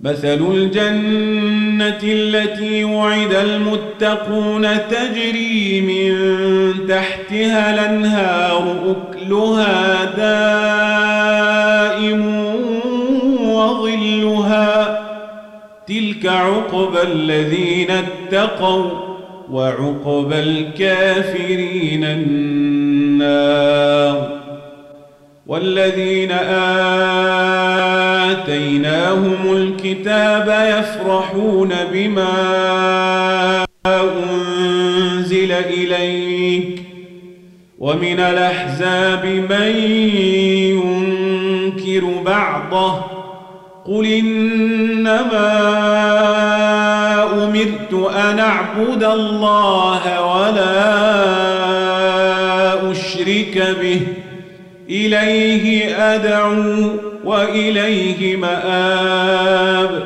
مثل الجنة التي وعد المتقون تجري من تحتها الأنهار أكلها دائم وظلها تلك عقبى الذين اتقوا وعقبى الكافرين النار والذين آتيناهم الكتاب يفرحون بما أنزل إليك ومن الأحزاب من ينكر بعضه قل إنما أمرت أن أعبد الله ولا أشرك به إليه أدعو وإليه مآب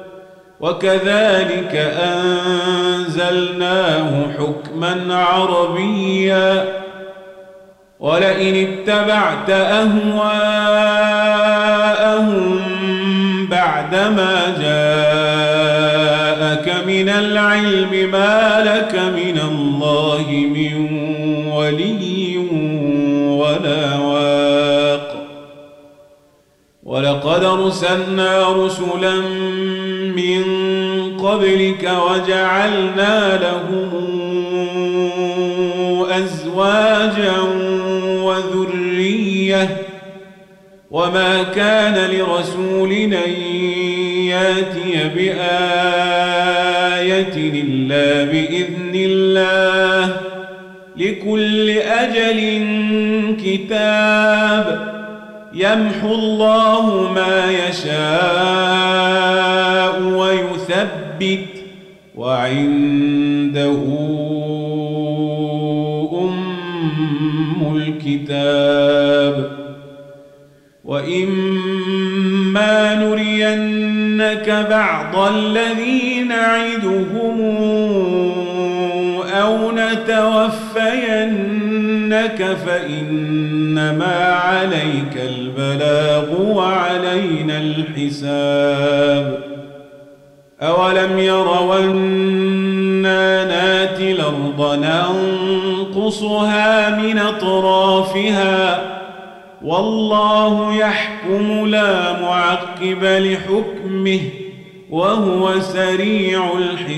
وكذلك أنزلناه حكما عربيا ولئن اتبعت أهواءهم بعدما جاءك من العلم ما لك من الله من ولي ولا واق ولقد أرسلنا رسلا من قبلك وجعلنا لهم أزواجا وذرية وما كان لرسول أن يأتي بآية إلا بإذن الله لكل أجل كتاب يمحو الله ما يشاء ويثبت وعنده أم الكتاب وإما نرينك بعض الذي نعدهم أو نتوفينك فإنما عليك البلاغ وعلينا الحساب أولم يروا أنا ناتي الأرض ننقصها من أطرافها والله يحكم لا معقب لحكمه وهو سريع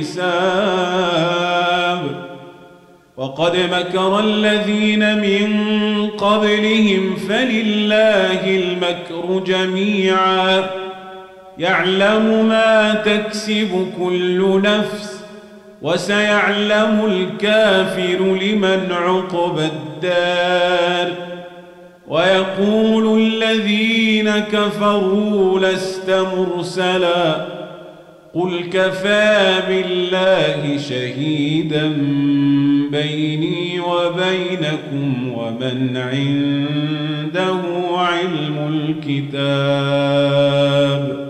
الحساب وقد مكر الذين من قبلهم فلله المكر جميعا يعلم ما تكسب كل نفس وسيعلم الكافر لمن عقبى الدار ويقول الذين كفروا لست مرسلا قل كفى بالله شهيدا بيني وبينكم ومن عنده علم الكتاب